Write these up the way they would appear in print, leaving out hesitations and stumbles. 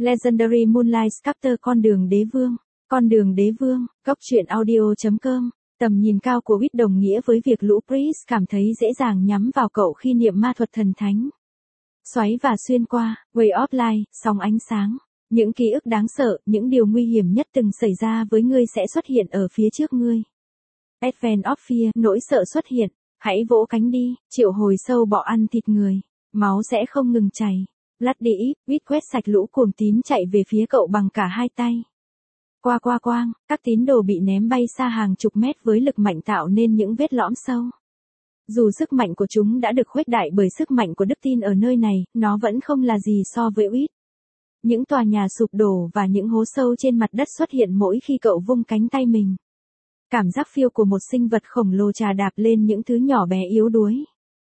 Legendary Moonlight Sculptor con đường đế vương, góc truyện audio.com, tầm nhìn cao của Wit đồng nghĩa với việc lũ Priest cảm thấy dễ dàng nhắm vào cậu khi niệm ma thuật thần thánh. Xoáy và xuyên qua, Way of Light, sóng ánh sáng, những ký ức đáng sợ, những điều nguy hiểm nhất từng xảy ra với ngươi sẽ xuất hiện ở phía trước ngươi. Advent of Fear, nỗi sợ xuất hiện, hãy vỗ cánh đi, triệu hồi sâu bọ ăn thịt người, máu sẽ không ngừng chảy. Bloody Eve, Wit quét sạch lũ cuồng tín chạy về phía cậu bằng cả hai tay. Quang, các tín đồ bị ném bay xa hàng chục mét với lực mạnh tạo nên những vết lõm sâu. Dù sức mạnh của chúng đã được khuếch đại bởi sức mạnh của đức tin ở nơi này, nó vẫn không là gì so với Wit. Những tòa nhà sụp đổ và những hố sâu trên mặt đất xuất hiện mỗi khi cậu vung cánh tay mình. Cảm giác phiêu của một sinh vật khổng lồ chà đạp lên những thứ nhỏ bé yếu đuối.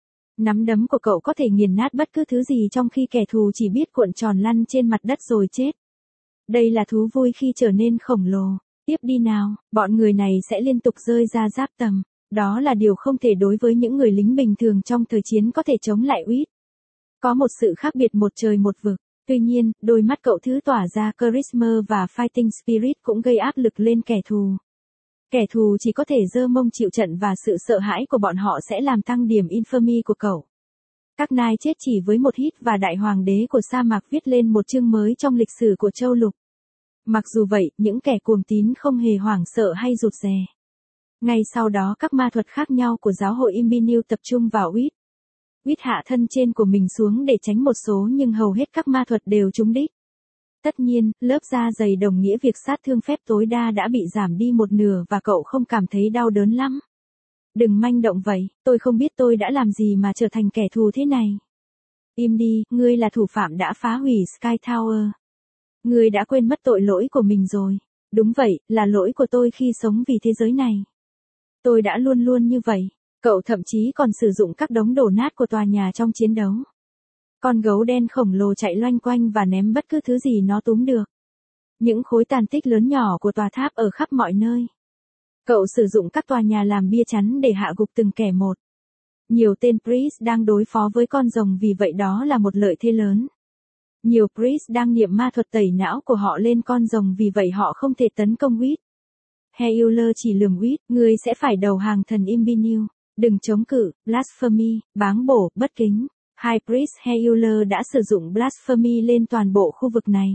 Nắm đấm của cậu có thể nghiền nát bất cứ thứ gì trong khi kẻ thù chỉ biết cuộn tròn lăn trên mặt đất rồi chết. Đây là thú vui khi trở nên khổng lồ. Tiếp đi nào, bọn người này sẽ liên tục rơi ra giáp tầm. Đó là điều không thể đối với những người lính bình thường trong thời chiến có thể chống lại Wit. Có một sự khác biệt một trời một vực. Tuy nhiên, đôi mắt cậu thứ tỏa ra charisma và fighting spirit cũng gây áp lực lên kẻ thù. Kẻ thù chỉ có thể giơ mông chịu trận và sự sợ hãi của bọn họ sẽ làm tăng điểm infamy của cậu. Các nai chết chỉ với một hit và đại hoàng đế của sa mạc viết lên một chương mới trong lịch sử của châu lục. Mặc dù vậy, những kẻ cuồng tín không hề hoảng sợ hay rụt rè. Ngay sau đó các ma thuật khác nhau của giáo hội Imbinew tập trung vào Wit. Wit hạ thân trên của mình xuống để tránh một số nhưng hầu hết các ma thuật đều trúng đích. Tất nhiên, lớp da dày đồng nghĩa việc sát thương phép tối đa đã bị giảm đi một nửa và cậu không cảm thấy đau đớn lắm. Đừng manh động vậy, tôi không biết tôi đã làm gì mà trở thành kẻ thù thế này. Im đi, ngươi là thủ phạm đã phá hủy Sky Tower. Ngươi đã quên mất tội lỗi của mình rồi. Đúng vậy, là lỗi của tôi khi sống vì thế giới này. Tôi đã luôn luôn như vậy. Cậu thậm chí còn sử dụng các đống đổ nát của tòa nhà trong chiến đấu. Con gấu đen khổng lồ chạy loanh quanh và ném bất cứ thứ gì nó túm được. Những khối tàn tích lớn nhỏ của tòa tháp ở khắp mọi nơi. Cậu sử dụng các tòa nhà làm bia chắn để hạ gục từng kẻ một. Nhiều tên Priest đang đối phó với con rồng vì vậy đó là một lợi thế lớn. Nhiều Priest đang niệm ma thuật tẩy não của họ lên con rồng vì vậy họ không thể tấn công Wit. Healer chỉ lườm Wit, ngươi sẽ phải đầu hàng thần Imbinew. Đừng chống cự, blasphemy, báng bổ, bất kính. High Priest Healer đã sử dụng blasphemy lên toàn bộ khu vực này.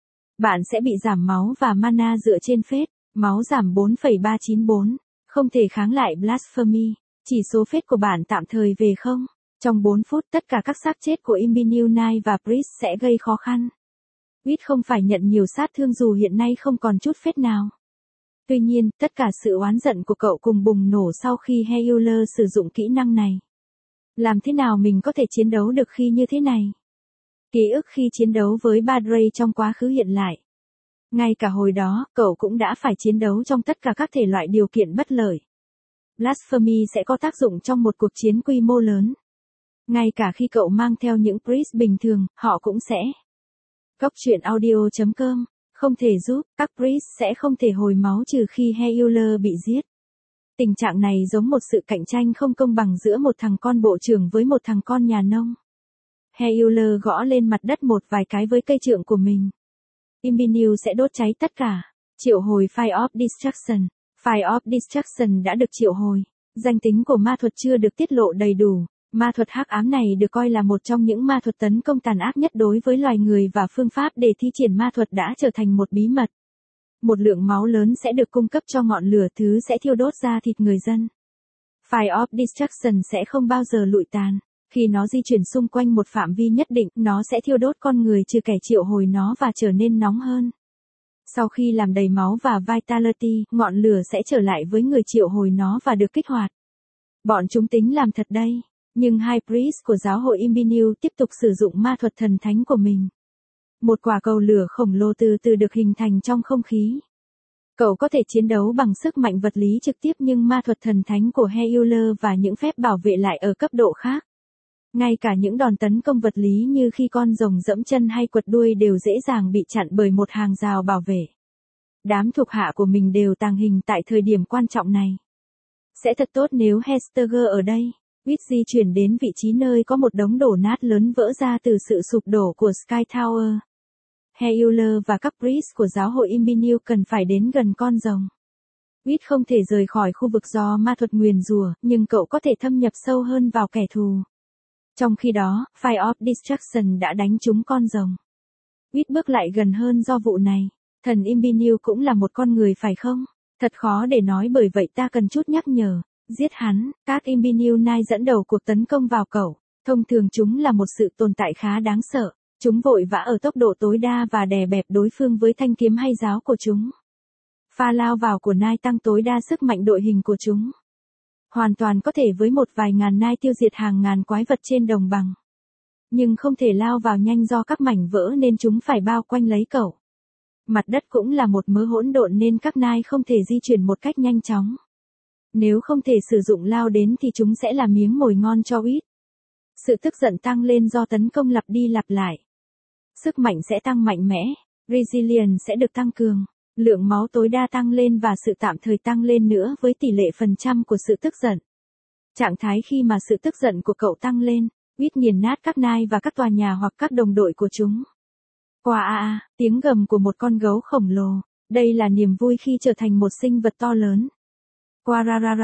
Bạn sẽ bị giảm máu và mana dựa trên phết, máu giảm 4,394, không thể kháng lại blasphemy, chỉ số phết của bạn tạm thời về không. Trong 4 phút tất cả các xác chết của Imbinew Knight và Priest sẽ gây khó khăn. Wit không phải nhận nhiều sát thương dù hiện nay không còn chút phết nào. Tuy nhiên, tất cả sự oán giận của cậu cùng bùng nổ sau khi Healer sử dụng kỹ năng này. Làm thế nào mình có thể chiến đấu được khi như thế này? Ký ức khi chiến đấu với Padre trong quá khứ hiện lại. Ngay cả hồi đó, cậu cũng đã phải chiến đấu trong tất cả các thể loại điều kiện bất lợi. Blasphemy sẽ có tác dụng trong một cuộc chiến quy mô lớn. Ngay cả khi cậu mang theo những Priest bình thường, họ cũng sẽ. Góc truyện audio.com, không thể giúp, các Priest sẽ không thể hồi máu trừ khi Healer bị giết. Tình trạng này giống một sự cạnh tranh không công bằng giữa một thằng con bộ trưởng với một thằng con nhà nông. Healer gõ lên mặt đất một vài cái với cây trượng của mình. Imbinew sẽ đốt cháy tất cả. Triệu hồi Fire of Destruction. Fire of Destruction đã được triệu hồi. Danh tính của ma thuật chưa được tiết lộ đầy đủ. Ma thuật hắc ám này được coi là một trong những ma thuật tấn công tàn ác nhất đối với loài người và phương pháp để thi triển ma thuật đã trở thành một bí mật. Một lượng máu lớn sẽ được cung cấp cho ngọn lửa thứ sẽ thiêu đốt ra thịt người dân. Fire of Destruction sẽ không bao giờ lụi tàn. Khi nó di chuyển xung quanh một phạm vi nhất định, nó sẽ thiêu đốt con người trừ kẻ triệu hồi nó và trở nên nóng hơn. Sau khi làm đầy máu và Vitality, ngọn lửa sẽ trở lại với người triệu hồi nó và được kích hoạt. Bọn chúng tính làm thật đây. Nhưng High Priest của giáo hội Imbinew tiếp tục sử dụng ma thuật thần thánh của mình. Một quả cầu lửa khổng lồ từ từ được hình thành trong không khí. Cậu có thể chiến đấu bằng sức mạnh vật lý trực tiếp nhưng ma thuật thần thánh của Healer và những phép bảo vệ lại ở cấp độ khác. Ngay cả những đòn tấn công vật lý như khi con rồng dẫm chân hay quật đuôi đều dễ dàng bị chặn bởi một hàng rào bảo vệ. Đám thuộc hạ của mình đều tàng hình tại thời điểm quan trọng này. Sẽ thật tốt nếu Hesteger ở đây. Wit di chuyển đến vị trí nơi có một đống đổ nát lớn vỡ ra từ sự sụp đổ của Sky Tower. Healer và các priest của giáo hội Imbinew cần phải đến gần con rồng. Whit không thể rời khỏi khu vực do ma thuật nguyền rủa, nhưng cậu có thể thâm nhập sâu hơn vào kẻ thù. Trong khi đó, Fire of Destruction đã đánh trúng con rồng. Whit bước lại gần hơn do vụ này. Thần Imbinew cũng là một con người phải không? Thật khó để nói, bởi vậy ta cần chút nhắc nhở. Giết hắn. Các Imbinew Knight dẫn đầu cuộc tấn công vào cậu. Thông thường chúng là một sự tồn tại khá đáng sợ. Chúng vội vã ở tốc độ tối đa và đè bẹp đối phương với thanh kiếm hay giáo của chúng. Pha lao vào của Knight tăng tối đa sức mạnh đội hình của chúng. Hoàn toàn có thể với một vài ngàn Knight tiêu diệt hàng ngàn quái vật trên đồng bằng. Nhưng không thể lao vào nhanh do các mảnh vỡ nên chúng phải bao quanh lấy cậu. Mặt đất cũng là một mớ hỗn độn nên các Knight không thể di chuyển một cách nhanh chóng. Nếu không thể sử dụng lao đến thì chúng sẽ là miếng mồi ngon cho Whit. Sự tức giận tăng lên do tấn công lặp đi lặp lại. Sức mạnh sẽ tăng mạnh mẽ, Resilience sẽ được tăng cường, lượng máu tối đa tăng lên và sự tạm thời tăng lên nữa với tỷ lệ phần trăm của sự tức giận. Trạng thái khi mà sự tức giận của cậu tăng lên, Whit nghiền nát các Knight và các tòa nhà hoặc các đồng đội của chúng. Qua tiếng gầm của một con gấu khổng lồ, đây là niềm vui khi trở thành một sinh vật to lớn. Qua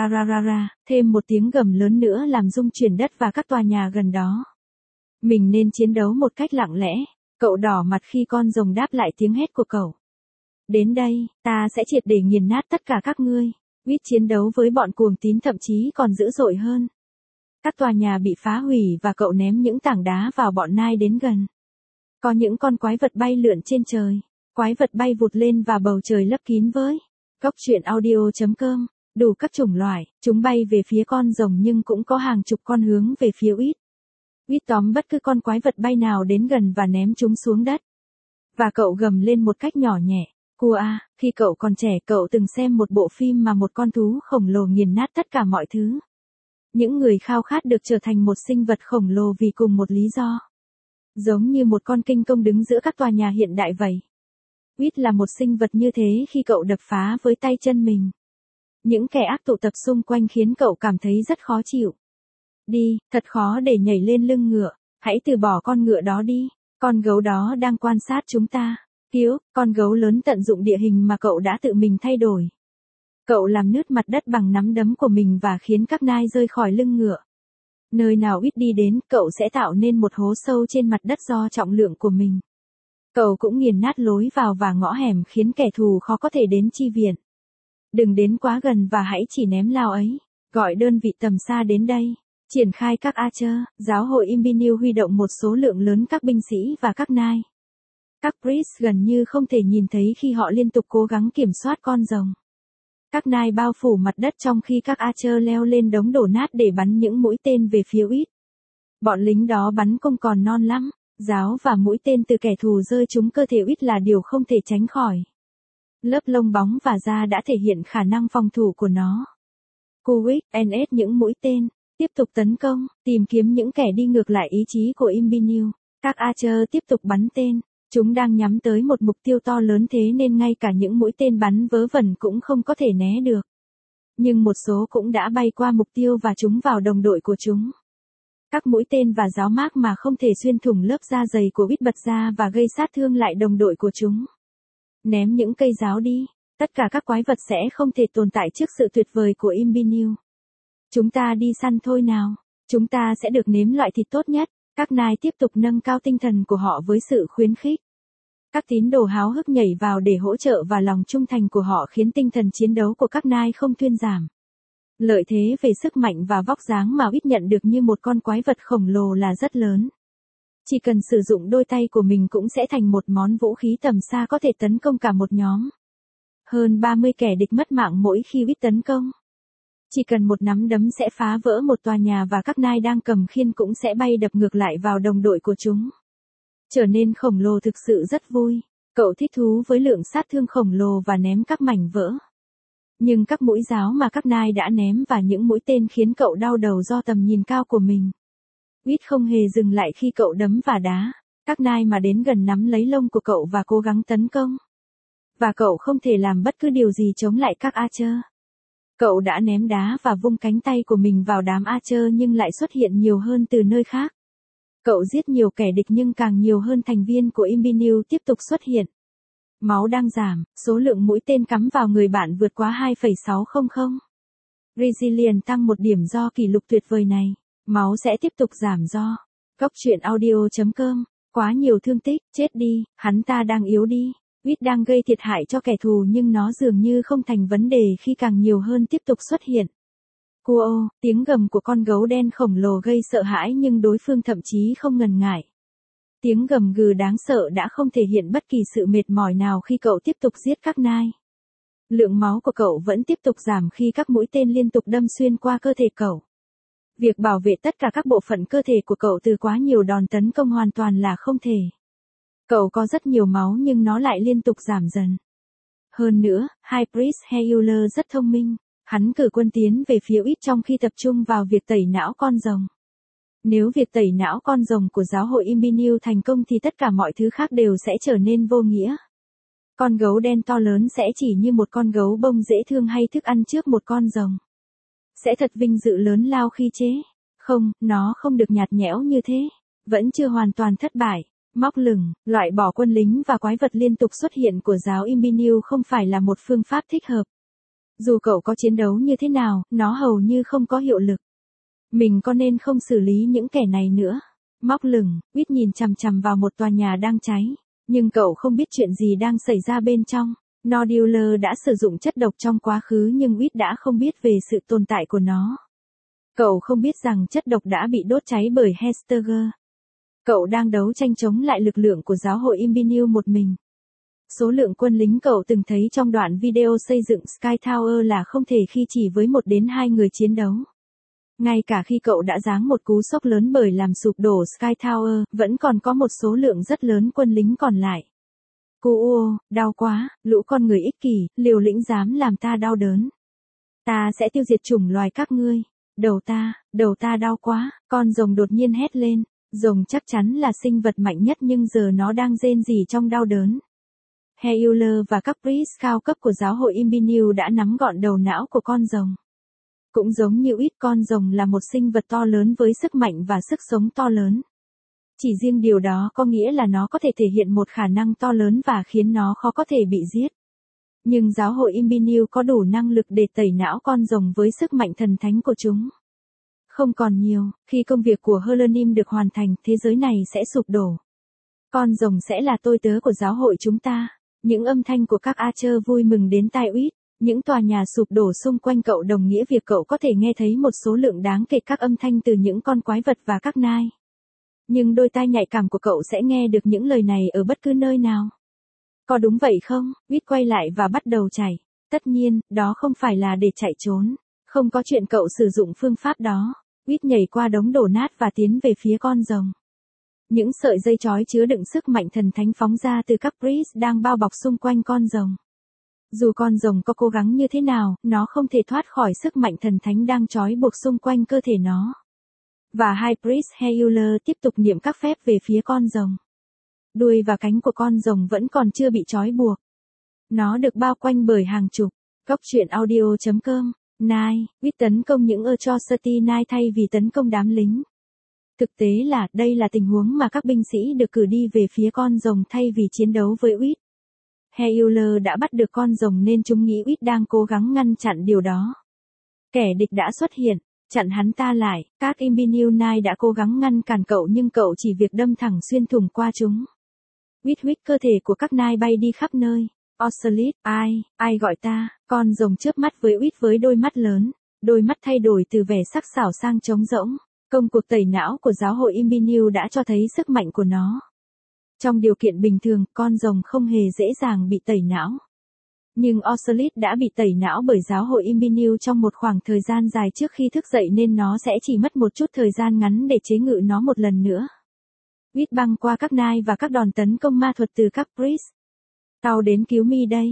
thêm một tiếng gầm lớn nữa làm rung chuyển đất và các tòa nhà gần đó. Mình nên chiến đấu một cách lặng lẽ. Cậu đỏ mặt khi con rồng đáp lại tiếng hét của cậu. Đến đây, ta sẽ triệt để nghiền nát tất cả các ngươi. Whit chiến đấu với bọn cuồng tín thậm chí còn dữ dội hơn. Các tòa nhà bị phá hủy và cậu ném những tảng đá vào bọn Knight đến gần. Có những con quái vật bay lượn trên trời. Quái vật bay vụt lên và bầu trời lấp kín với. Góc truyện audio.com. Đủ các chủng loại, chúng bay về phía con rồng nhưng cũng có hàng chục con hướng về phía Whit. Whit tóm bất cứ con quái vật bay nào đến gần và ném chúng xuống đất. Và cậu gầm lên một cách nhỏ nhẹ. Khi cậu còn trẻ cậu từng xem một bộ phim mà một con thú khổng lồ nghiền nát tất cả mọi thứ. Những người khao khát được trở thành một sinh vật khổng lồ vì cùng một lý do. Giống như một con kinh công đứng giữa các tòa nhà hiện đại vậy. Whit là một sinh vật như thế khi cậu đập phá với tay chân mình. Những kẻ ác tụ tập xung quanh khiến cậu cảm thấy rất khó chịu. Đi, thật khó để nhảy lên lưng ngựa, hãy từ bỏ con ngựa đó đi, con gấu đó đang quan sát chúng ta. Con gấu lớn tận dụng địa hình mà cậu đã tự mình thay đổi. Cậu làm nứt mặt đất bằng nắm đấm của mình và khiến các Knight rơi khỏi lưng ngựa. Nơi nào Whit đi đến, cậu sẽ tạo nên một hố sâu trên mặt đất do trọng lượng của mình. Cậu cũng nghiền nát lối vào và ngõ hẻm khiến kẻ thù khó có thể đến chi viện. Đừng đến quá gần và hãy chỉ ném lao ấy. Gọi đơn vị tầm xa đến đây. Triển khai các Archer, giáo hội Imbinew huy động một số lượng lớn các binh sĩ và các Knight. Các priest gần như không thể nhìn thấy khi họ liên tục cố gắng kiểm soát con rồng. Các Knight bao phủ mặt đất trong khi các Archer leo lên đống đổ nát để bắn những mũi tên về phía Whit. Bọn lính đó bắn không còn non lắm. Giáo và mũi tên từ kẻ thù rơi trúng cơ thể Whit là điều không thể tránh khỏi. Lớp lông bóng và da đã thể hiện khả năng phòng thủ của nó. Kuwik, NS những mũi tên, tiếp tục tấn công, tìm kiếm những kẻ đi ngược lại ý chí của Imbinew. Các Archer tiếp tục bắn tên, chúng đang nhắm tới một mục tiêu to lớn thế nên ngay cả những mũi tên bắn vớ vẩn cũng không có thể né được. Nhưng một số cũng đã bay qua mục tiêu và trúng vào đồng đội của chúng. Các mũi tên và giáo mác mà không thể xuyên thủng lớp da dày của Whit bật ra và gây sát thương lại đồng đội của chúng. Ném những cây giáo đi, tất cả các quái vật sẽ không thể tồn tại trước sự tuyệt vời của Imbinew. Chúng ta đi săn thôi nào, chúng ta sẽ được nếm loại thịt tốt nhất. Các Knight tiếp tục nâng cao tinh thần của họ với sự khuyến khích. Các tín đồ háo hức nhảy vào để hỗ trợ và lòng trung thành của họ khiến tinh thần chiến đấu của các Knight không thuyên giảm. Lợi thế về sức mạnh và vóc dáng mà Whit nhận được như một con quái vật khổng lồ là rất lớn. Chỉ cần sử dụng đôi tay của mình cũng sẽ thành một món vũ khí tầm xa có thể tấn công cả một nhóm. Hơn 30 kẻ địch mất mạng mỗi khi Whit tấn công. Chỉ cần một nắm đấm sẽ phá vỡ một tòa nhà và các Knight đang cầm khiên cũng sẽ bay đập ngược lại vào đồng đội của chúng. Trở nên khổng lồ thực sự rất vui. Cậu thích thú với lượng sát thương khổng lồ và ném các mảnh vỡ. Nhưng các mũi giáo mà các Knight đã ném và những mũi tên khiến cậu đau đầu do tầm nhìn cao của mình. Whit không hề dừng lại khi cậu đấm và đá. Các Knight mà đến gần nắm lấy lông của cậu và cố gắng tấn công. Và cậu không thể làm bất cứ điều gì chống lại các Archer. Cậu đã ném đá và vung cánh tay của mình vào đám Archer nhưng lại xuất hiện nhiều hơn từ nơi khác. Cậu giết nhiều kẻ địch nhưng càng nhiều hơn thành viên của Imbinew tiếp tục xuất hiện. Máu đang giảm, số lượng mũi tên cắm vào người bạn vượt quá 2,600. Resilient tăng 1 điểm do kỷ lục tuyệt vời này. Máu sẽ tiếp tục giảm do. Góc truyện audio.com. Quá nhiều thương tích, chết đi, hắn ta đang yếu đi. Wit đang gây thiệt hại cho kẻ thù nhưng nó dường như không thành vấn đề khi càng nhiều hơn tiếp tục xuất hiện. Cuo, tiếng gầm của con gấu đen khổng lồ gây sợ hãi nhưng đối phương thậm chí không ngần ngại. Tiếng gầm gừ đáng sợ đã không thể hiện bất kỳ sự mệt mỏi nào khi cậu tiếp tục giết các nai. Lượng máu của cậu vẫn tiếp tục giảm khi các mũi tên liên tục đâm xuyên qua cơ thể cậu. Việc bảo vệ tất cả các bộ phận cơ thể của cậu từ quá nhiều đòn tấn công hoàn toàn là không thể. Cậu có rất nhiều máu nhưng nó lại liên tục giảm dần. Hơn nữa, High Priest Healer rất thông minh. Hắn cử quân tiến về phía Wit trong khi tập trung vào việc tẩy não con rồng. Nếu việc tẩy não con rồng của giáo hội Imbinew thành công thì tất cả mọi thứ khác đều sẽ trở nên vô nghĩa. Con gấu đen to lớn sẽ chỉ như một con gấu bông dễ thương hay thức ăn trước một con rồng. Sẽ thật vinh dự lớn lao khi chế. Không, nó không được nhạt nhẽo như thế. Vẫn chưa hoàn toàn thất bại. Móc lửng, loại bỏ quân lính và quái vật liên tục xuất hiện của giáo Imbinew không phải là một phương pháp thích hợp. Dù cậu có chiến đấu như thế nào, nó hầu như không có hiệu lực. Mình có nên không xử lý những kẻ này nữa? Móc lửng, Wit nhìn chằm chằm vào một tòa nhà đang cháy. Nhưng cậu không biết chuyện gì đang xảy ra bên trong. Nodular đã sử dụng chất độc trong quá khứ nhưng Wit đã không biết về sự tồn tại của nó. Cậu không biết rằng chất độc đã bị đốt cháy bởi Hestager. Cậu đang đấu tranh chống lại lực lượng của giáo hội Imbinew một mình. Số lượng quân lính cậu từng thấy trong đoạn video xây dựng Sky Tower là không thể khi chỉ với 1 đến 2 người chiến đấu. Ngay cả khi cậu đã giáng một cú sốc lớn bởi làm sụp đổ Sky Tower, vẫn còn có một số lượng rất lớn quân lính còn lại. Cuo, đau quá, lũ con người ích kỷ, liều lĩnh dám làm ta đau đớn. Ta sẽ tiêu diệt chủng loài các ngươi. Đầu ta đau quá, con rồng đột nhiên hét lên. Rồng chắc chắn là sinh vật mạnh nhất nhưng giờ nó đang rên rỉ trong đau đớn. Healer và các priest cao cấp của giáo hội Imbinew đã nắm gọn đầu não của con rồng. Cũng giống như Wit, con rồng là một sinh vật to lớn với sức mạnh và sức sống to lớn. Chỉ riêng điều đó có nghĩa là nó có thể thể hiện một khả năng to lớn và khiến nó khó có thể bị giết. Nhưng giáo hội Imbinew có đủ năng lực để tẩy não con rồng với sức mạnh thần thánh của chúng. Không còn nhiều, khi công việc của Helenim được hoàn thành, thế giới này sẽ sụp đổ. Con rồng sẽ là tôi tớ của giáo hội chúng ta. Những âm thanh của các Archer vui mừng đến tai Wit. Những tòa nhà sụp đổ xung quanh cậu đồng nghĩa việc cậu có thể nghe thấy một số lượng đáng kể các âm thanh từ những con quái vật và các nai. Nhưng đôi tai nhạy cảm của cậu sẽ nghe được những lời này ở bất cứ nơi nào. Có đúng vậy không? Wit quay lại và bắt đầu chạy. Tất nhiên, đó không phải là để chạy trốn. Không có chuyện cậu sử dụng phương pháp đó. Wit nhảy qua đống đổ nát và tiến về phía con rồng. Những sợi dây chói chứa đựng sức mạnh thần thánh phóng ra từ các priest đang bao bọc xung quanh con rồng. Dù con rồng có cố gắng như thế nào, nó không thể thoát khỏi sức mạnh thần thánh đang trói buộc xung quanh cơ thể nó. Và High Priest Healer tiếp tục niệm các phép về phía con rồng. Đuôi và cánh của con rồng vẫn còn chưa bị trói buộc. Nó được bao quanh bởi hàng chục. Góc truyện audio.com. Nai, Wit tấn công những Atrocity Nai thay vì tấn công đám lính. Thực tế là, đây là tình huống mà các binh sĩ được cử đi về phía con rồng thay vì chiến đấu với Wit. Healer đã bắt được con rồng nên chúng nghĩ Wit đang cố gắng ngăn chặn điều đó. Kẻ địch đã xuất hiện, chặn hắn ta lại. Các Imbinew Nai đã cố gắng ngăn cản cậu nhưng cậu chỉ việc đâm thẳng xuyên thủng qua chúng. Wit cơ thể của các Nai bay đi khắp nơi. Ocelot, ai gọi ta? Con rồng chớp mắt với Wit với đôi mắt lớn. Đôi mắt thay đổi từ vẻ sắc sảo sang trống rỗng. Công cuộc tẩy não của giáo hội Imbinew đã cho thấy sức mạnh của nó. Trong điều kiện bình thường, con rồng không hề dễ dàng bị tẩy não. Nhưng Ocelot đã bị tẩy não bởi giáo hội Imbinew trong một khoảng thời gian dài trước khi thức dậy nên nó sẽ chỉ mất một chút thời gian ngắn để chế ngự nó một lần nữa. Wit băng qua các nai và các đòn tấn công ma thuật từ các priest. Tao đến cứu Mi đây.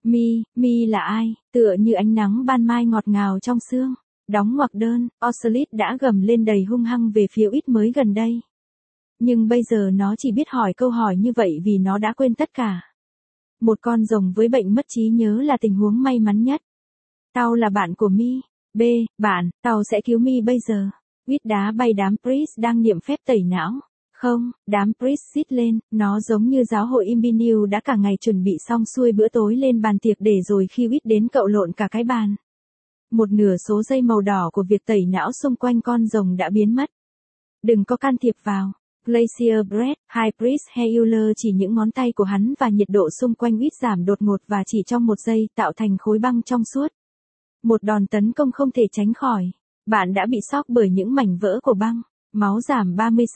Mi là ai? Tựa như ánh nắng ban mai ngọt ngào trong sương. Đóng ngoặc đơn, Ocelot đã gầm lên đầy hung hăng về phía Wit mới gần đây. Nhưng bây giờ nó chỉ biết hỏi câu hỏi như vậy vì nó đã quên tất cả. Một con rồng với bệnh mất trí nhớ là tình huống may mắn nhất. Tao là bạn của Mi. Bạn, tao sẽ cứu Mi bây giờ. Wit đá bay đám priest đang niệm phép tẩy não. Không, đám priest rít lên, nó giống như giáo hội Imbiniu đã cả ngày chuẩn bị xong xuôi bữa tối lên bàn tiệc để rồi khi Whit đến cậu lộn cả cái bàn. Một nửa số dây màu đỏ của việc tẩy não xung quanh con rồng đã biến mất. Đừng có can thiệp vào. Glacier Bread, High Priest Heuler chỉ những ngón tay của hắn và nhiệt độ xung quanh Whit giảm đột ngột và chỉ trong một giây tạo thành khối băng trong suốt. Một đòn tấn công không thể tránh khỏi. Bạn đã bị sốc bởi những mảnh vỡ của băng. Máu giảm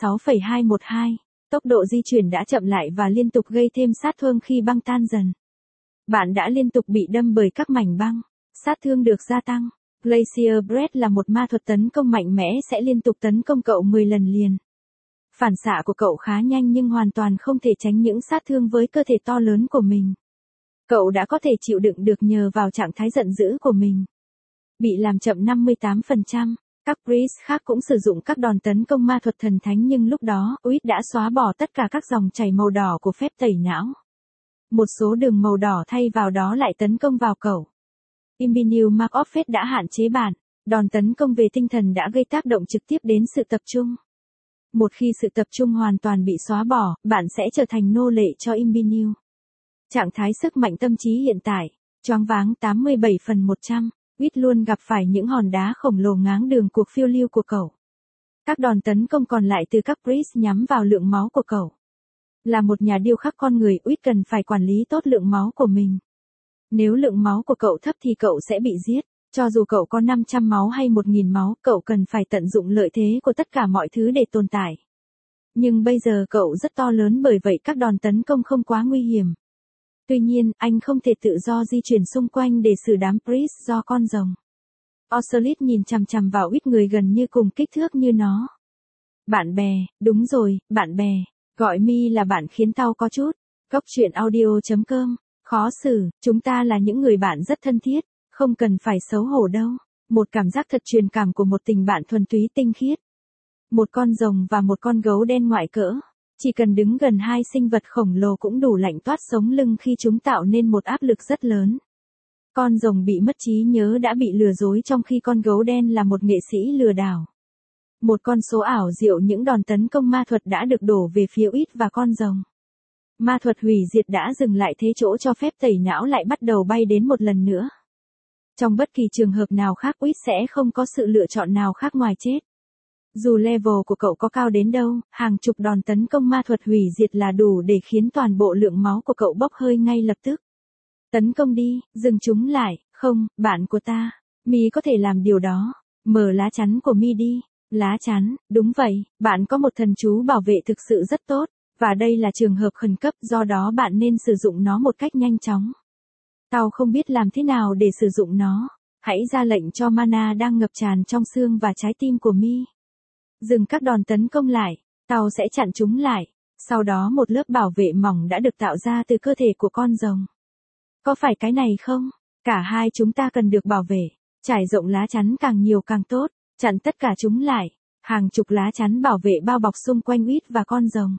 36,212. Tốc độ di chuyển đã chậm lại và liên tục gây thêm sát thương khi băng tan dần. Bạn đã liên tục bị đâm bởi các mảnh băng. Sát thương được gia tăng. Glacier Bread là một ma thuật tấn công mạnh mẽ sẽ liên tục tấn công cậu 10 lần liền. Phản xạ của cậu khá nhanh nhưng hoàn toàn không thể tránh những sát thương với cơ thể to lớn của mình. Cậu đã có thể chịu đựng được nhờ vào trạng thái giận dữ của mình. Bị làm chậm 58%. Các priest khác cũng sử dụng các đòn tấn công ma thuật thần thánh nhưng lúc đó, Whit đã xóa bỏ tất cả các dòng chảy màu đỏ của phép tẩy não. Một số đường màu đỏ thay vào đó lại tấn công vào cậu. Imbiniu Mark of Fate đã hạn chế bạn. Đòn tấn công về tinh thần đã gây tác động trực tiếp đến sự tập trung. Một khi sự tập trung hoàn toàn bị xóa bỏ, bạn sẽ trở thành nô lệ cho Imbiniu. Trạng thái sức mạnh tâm trí hiện tại, choáng váng 87/100. Whit luôn gặp phải những hòn đá khổng lồ ngáng đường cuộc phiêu lưu của cậu. Các đòn tấn công còn lại từ các priest nhắm vào lượng máu của cậu. Là một nhà điêu khắc con người, Whit cần phải quản lý tốt lượng máu của mình. Nếu lượng máu của cậu thấp thì cậu sẽ bị giết. Cho dù cậu có 500 máu hay 1000 máu, cậu cần phải tận dụng lợi thế của tất cả mọi thứ để tồn tại. Nhưng bây giờ cậu rất to lớn bởi vậy các đòn tấn công không quá nguy hiểm. Tuy nhiên, anh không thể tự do di chuyển xung quanh để xử đám priest do con rồng. Ocelot nhìn chằm chằm vào Whit người gần như cùng kích thước như nó. Bạn bè, đúng rồi, bạn bè. Gọi mi là bạn khiến tao có chút. Góc chuyện audio.com. Khó xử, chúng ta là những người bạn rất thân thiết, không cần phải xấu hổ đâu. Một cảm giác thật truyền cảm của một tình bạn thuần túy tinh khiết. Một con rồng và một con gấu đen ngoại cỡ. Chỉ cần đứng gần hai sinh vật khổng lồ cũng đủ lạnh toát sống lưng khi chúng tạo nên một áp lực rất lớn. Con rồng bị mất trí nhớ đã bị lừa dối trong khi con gấu đen là một nghệ sĩ lừa đảo. Một con số ảo diệu những đòn tấn công ma thuật đã được đổ về phía Whit và con rồng. Ma thuật hủy diệt đã dừng lại thế chỗ cho phép tẩy não lại bắt đầu bay đến một lần nữa. Trong bất kỳ trường hợp nào khác Whit sẽ không có sự lựa chọn nào khác ngoài chết. Dù level của cậu có cao đến đâu, hàng chục đòn tấn công ma thuật hủy diệt là đủ để khiến toàn bộ lượng máu của cậu bốc hơi ngay lập tức. Tấn công đi, dừng chúng lại, không, bạn của ta. Mi có thể làm điều đó. Mở lá chắn của Mi đi. Lá chắn, đúng vậy, bạn có một thần chú bảo vệ thực sự rất tốt, và đây là trường hợp khẩn cấp do đó bạn nên sử dụng nó một cách nhanh chóng. Tao không biết làm thế nào để sử dụng nó. Hãy ra lệnh cho mana đang ngập tràn trong xương và trái tim của Mi. Dừng các đòn tấn công lại, tao sẽ chặn chúng lại. Sau đó một lớp bảo vệ mỏng đã được tạo ra từ cơ thể của con rồng. Có phải cái này không? Cả hai chúng ta cần được bảo vệ. Trải rộng lá chắn càng nhiều càng tốt. Chặn tất cả chúng lại. Hàng chục lá chắn bảo vệ bao bọc xung quanh Whit và con rồng.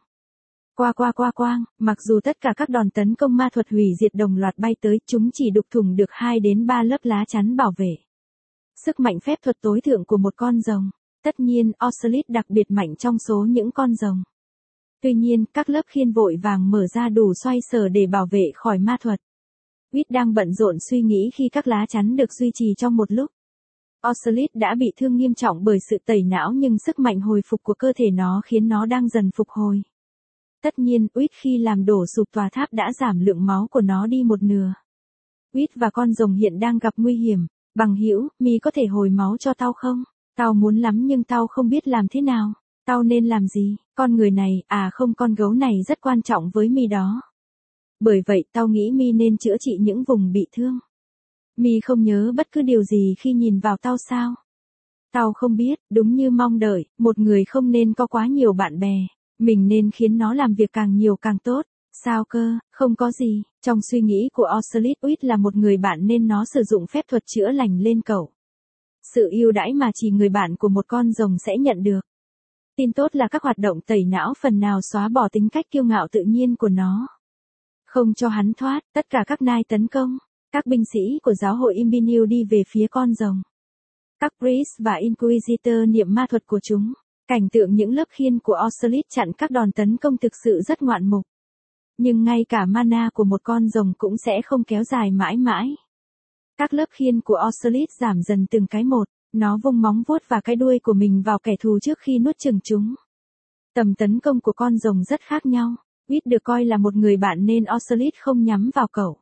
Quang, mặc dù tất cả các đòn tấn công ma thuật hủy diệt đồng loạt bay tới, chúng chỉ đục thủng được 2 đến 3 lớp lá chắn bảo vệ. Sức mạnh phép thuật tối thượng của một con rồng. Tất nhiên, Ocelot đặc biệt mạnh trong số những con rồng. Tuy nhiên, các lớp khiên vội vàng mở ra đủ xoay sở để bảo vệ khỏi ma thuật. Whit đang bận rộn suy nghĩ khi các lá chắn được duy trì trong một lúc. Ocelot đã bị thương nghiêm trọng bởi sự tẩy não nhưng sức mạnh hồi phục của cơ thể nó khiến nó đang dần phục hồi. Tất nhiên, Whit khi làm đổ sụp tòa tháp đã giảm lượng máu của nó đi một nửa. Whit và con rồng hiện đang gặp nguy hiểm. Bằng hữu, Mi có thể hồi máu cho tao không? Tao muốn lắm nhưng tao không biết làm thế nào. Tao nên làm gì? Con người này, không, con gấu này rất quan trọng với Mi đó. Bởi vậy tao nghĩ Mi nên chữa trị những vùng bị thương. Mi không nhớ bất cứ điều gì khi nhìn vào tao sao? Tao không biết, đúng như mong đợi, một người không nên có quá nhiều bạn bè. Mình nên khiến nó làm việc càng nhiều càng tốt. Sao cơ, không có gì. Trong suy nghĩ của Ocelot, Whit là một người bạn nên nó sử dụng phép thuật chữa lành lên cậu. Sự ưu đãi mà chỉ người bạn của một con rồng sẽ nhận được. Tin tốt là các hoạt động tẩy não phần nào xóa bỏ tính cách kiêu ngạo tự nhiên của nó. Không cho hắn thoát, tất cả các nai tấn công. Các binh sĩ của giáo hội Imbiniu đi về phía con rồng. Các priest và inquisitor niệm ma thuật của chúng. Cảnh tượng những lớp khiên của Ocelot chặn các đòn tấn công thực sự rất ngoạn mục. Nhưng ngay cả mana của một con rồng cũng sẽ không kéo dài mãi mãi. Các lớp khiên của Ocelot giảm dần từng cái một, nó vung móng vuốt và cái đuôi của mình vào kẻ thù trước khi nuốt chửng chúng. Tầm tấn công của con rồng rất khác nhau. Whit được coi là một người bạn nên Ocelot không nhắm vào cậu.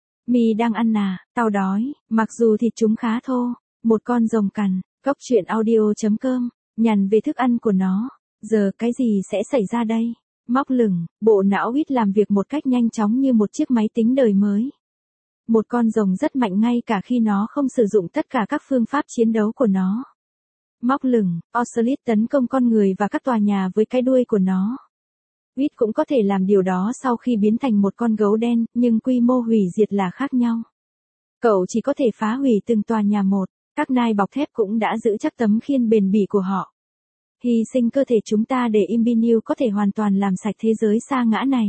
Mi đang ăn à, tao đói, mặc dù thịt chúng khá thô. Một con rồng cằn, Cốc truyện audio.com, nhằn về thức ăn của nó. Giờ cái gì sẽ xảy ra đây? Móc lửng, bộ não Whit làm việc một cách nhanh chóng như một chiếc máy tính đời mới. Một con rồng rất mạnh ngay cả khi nó không sử dụng tất cả các phương pháp chiến đấu của nó. Móc lửng, Ocelot tấn công con người và các tòa nhà với cái đuôi của nó. Whit cũng có thể làm điều đó sau khi biến thành một con gấu đen, nhưng quy mô hủy diệt là khác nhau. Cậu chỉ có thể phá hủy từng tòa nhà một, các nai bọc thép cũng đã giữ chắc tấm khiên bền bỉ của họ. Hy sinh cơ thể chúng ta để Imbinew có thể hoàn toàn làm sạch thế giới sa ngã này.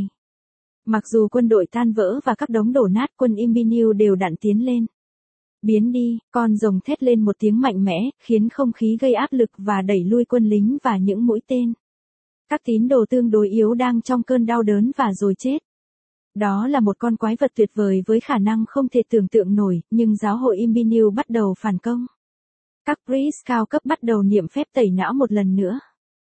Mặc dù quân đội tan vỡ và các đống đổ nát, quân Imbinew đều đặn tiến lên. Biến đi, con rồng thét lên một tiếng mạnh mẽ, khiến không khí gây áp lực và đẩy lui quân lính và những mũi tên. Các tín đồ tương đối yếu đang trong cơn đau đớn và rồi chết. Đó là một con quái vật tuyệt vời với khả năng không thể tưởng tượng nổi, nhưng giáo hội Imbinew bắt đầu phản công. Các priest cao cấp bắt đầu niệm phép tẩy não một lần nữa.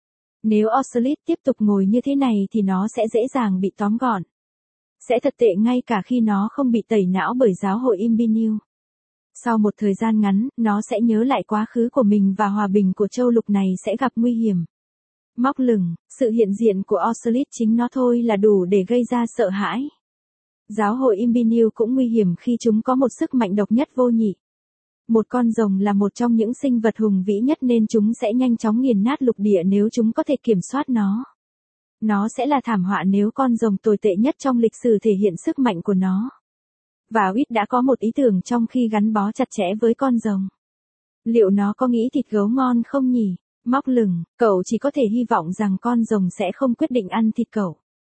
Nếu Ocelot tiếp tục ngồi như thế này thì nó sẽ dễ dàng bị tóm gọn. Sẽ thật tệ ngay cả khi nó không bị tẩy não bởi giáo hội Imbinew. Sau một thời gian ngắn, nó sẽ nhớ lại quá khứ của mình và hòa bình của châu lục này sẽ gặp nguy hiểm. Móc lửng, sự hiện diện của Ocelot chính nó thôi là đủ để gây ra sợ hãi. Giáo hội Imbinew cũng nguy hiểm khi chúng có một sức mạnh độc nhất vô nhị. Một con rồng là một trong những sinh vật hùng vĩ nhất nên chúng sẽ nhanh chóng nghiền nát lục địa nếu chúng có thể kiểm soát nó. Nó sẽ là thảm họa nếu con rồng tồi tệ nhất trong lịch sử thể hiện sức mạnh của nó. Và Whit đã có một ý tưởng trong khi gắn bó chặt chẽ với con rồng. Liệu nó có nghĩ thịt gấu ngon không nhỉ? Móc lửng, cậu chỉ có thể hy vọng rằng con rồng sẽ không quyết định ăn thịt cậu.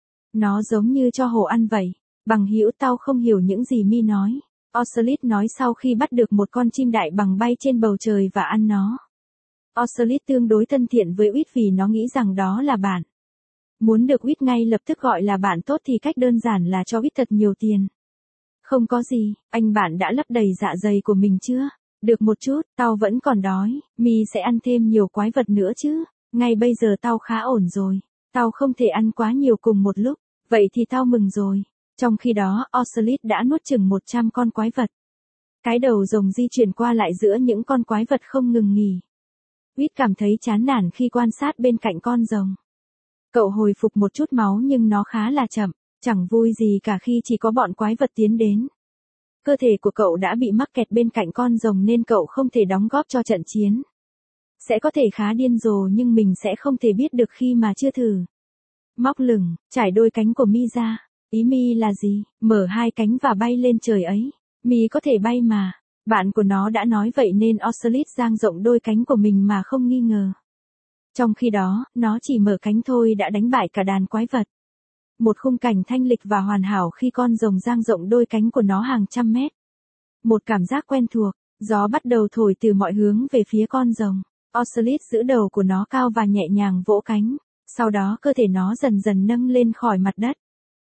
Nó giống như cho hổ ăn vậy. Bằng hữu, tao không hiểu những gì Mi nói. Ocelot nói sau khi bắt được một con chim đại bàng bay trên bầu trời và ăn nó. Ocelot tương đối thân thiện với Whit vì nó nghĩ rằng đó là bạn. Muốn được Whit ngay lập tức gọi là bạn tốt thì cách đơn giản là cho Whit thật nhiều tiền. Không có gì, anh bạn đã lấp đầy dạ dày của mình chưa? Được một chút, tao vẫn còn đói, Mi sẽ ăn thêm nhiều quái vật nữa chứ. Ngay bây giờ tao khá ổn rồi. Tao không thể ăn quá nhiều cùng một lúc, vậy thì tao mừng rồi. Trong khi đó, Ocelot đã nuốt chừng 100 con quái vật. Cái đầu rồng di chuyển qua lại giữa những con quái vật không ngừng nghỉ. Whit cảm thấy chán nản khi quan sát bên cạnh con rồng. Cậu hồi phục một chút máu nhưng nó khá là chậm, chẳng vui gì cả khi chỉ có bọn quái vật tiến đến. Cơ thể của cậu đã bị mắc kẹt bên cạnh con rồng nên cậu không thể đóng góp cho trận chiến. Sẽ có thể khá điên rồ nhưng mình sẽ không thể biết được khi mà chưa thử. Móc lửng, trải đôi cánh của Mi ra. Ý Mi là gì? Mở hai cánh và bay lên trời ấy. Mi có thể bay mà. Bạn của nó đã nói vậy nên Ocelot dang rộng đôi cánh của mình mà không nghi ngờ. Trong khi đó, nó chỉ mở cánh thôi đã đánh bại cả đàn quái vật. Một khung cảnh thanh lịch và hoàn hảo khi con rồng dang rộng đôi cánh của nó hàng trăm mét. Một cảm giác quen thuộc, gió bắt đầu thổi từ mọi hướng về phía con rồng. Ocelot giữ đầu của nó cao và nhẹ nhàng vỗ cánh. Sau đó cơ thể nó dần dần nâng lên khỏi mặt đất.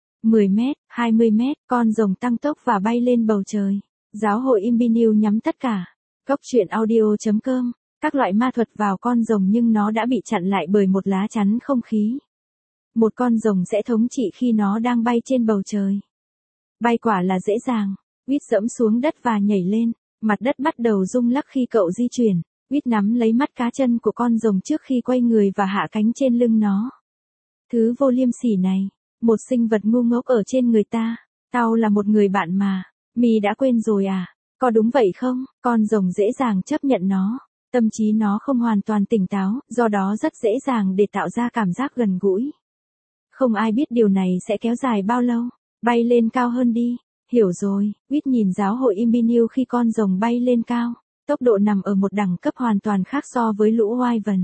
10 mét, 20 mét, con rồng tăng tốc và bay lên bầu trời. Giáo hội Imbinew nhắm tất cả. Cốc truyện audio.com, các loại ma thuật vào con rồng nhưng nó đã bị chặn lại bởi một lá chắn không khí. Một con rồng sẽ thống trị khi nó đang bay trên bầu trời. Bay quả là dễ dàng. Whit dẫm xuống đất và nhảy lên. Mặt đất bắt đầu rung lắc khi cậu di chuyển. Whit nắm lấy mắt cá chân của con rồng trước khi quay người và hạ cánh trên lưng nó. Thứ vô liêm sỉ này. Một sinh vật ngu ngốc ở trên người ta. Tao là một người bạn mà. Mi đã quên rồi à? Có đúng vậy không? Con rồng dễ dàng chấp nhận nó. Tâm trí nó không hoàn toàn tỉnh táo, do đó rất dễ dàng để tạo ra cảm giác gần gũi. Không ai biết điều này sẽ kéo dài bao lâu. Bay lên cao hơn đi. Hiểu rồi, Whit nhìn giáo hội Imbinew khi con rồng bay lên cao. Tốc độ nằm ở một đẳng cấp hoàn toàn khác so với lũ Wyvern.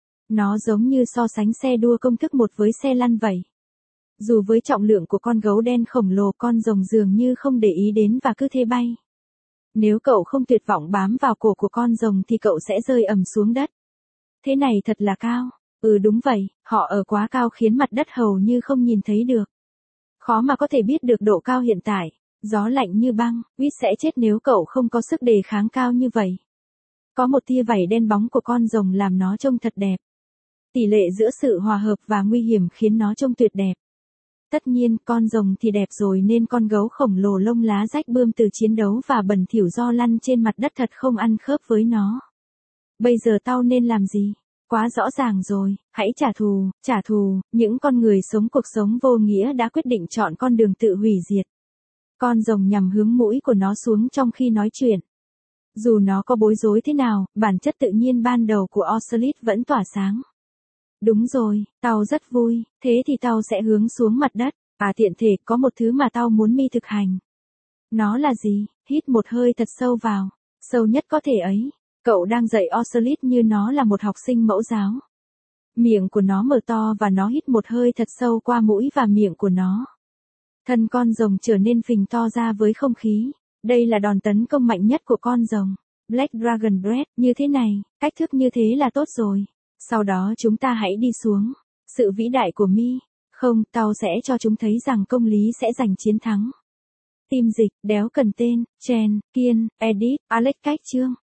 Nó giống như so sánh xe đua công thức một với xe lăn vậy. Dù với trọng lượng của con gấu đen khổng lồ, con rồng dường như không để ý đến và cứ thế bay. Nếu cậu không tuyệt vọng bám vào cổ của con rồng thì cậu sẽ rơi ầm xuống đất. Thế này thật là cao. Đúng vậy, họ ở quá cao khiến mặt đất hầu như không nhìn thấy được. Khó mà có thể biết được độ cao hiện tại. Gió lạnh như băng, Whit sẽ chết nếu cậu không có sức đề kháng cao như vậy. Có một tia vảy đen bóng của con rồng làm nó trông thật đẹp. Tỷ lệ giữa sự hòa hợp và nguy hiểm khiến nó trông tuyệt đẹp. Tất nhiên, con rồng thì đẹp rồi nên con gấu khổng lồ lông lá rách bươm từ chiến đấu và bẩn thỉu do lăn trên mặt đất thật không ăn khớp với nó. Bây giờ tao nên làm gì? Quá rõ ràng rồi, hãy trả thù, những con người sống cuộc sống vô nghĩa đã quyết định chọn con đường tự hủy diệt. Con rồng nhằm hướng mũi của nó xuống trong khi nói chuyện. Dù nó có bối rối thế nào, bản chất tự nhiên ban đầu của Ocelot vẫn tỏa sáng. Đúng rồi, tao rất vui, thế thì tao sẽ hướng xuống mặt đất. Tiện thể có một thứ mà tao muốn mi thực hành. Nó là gì? Hít một hơi thật sâu vào, sâu nhất có thể ấy. Cậu đang dạy Ocelot như nó là một học sinh mẫu giáo. Miệng của nó mở to và nó hít một hơi thật sâu qua mũi và miệng của nó. Thân con rồng trở nên phình to ra với không khí. Đây là đòn tấn công mạnh nhất của con rồng. Black Dragon Breath, như thế này, cách thức như thế là tốt rồi. Sau đó chúng ta hãy đi xuống. Sự vĩ đại của mi. Không, tao sẽ cho chúng thấy rằng công lý sẽ giành chiến thắng. Tim dịch, đéo cần tên, Chen, Kiên, Edit, Alex cách chương.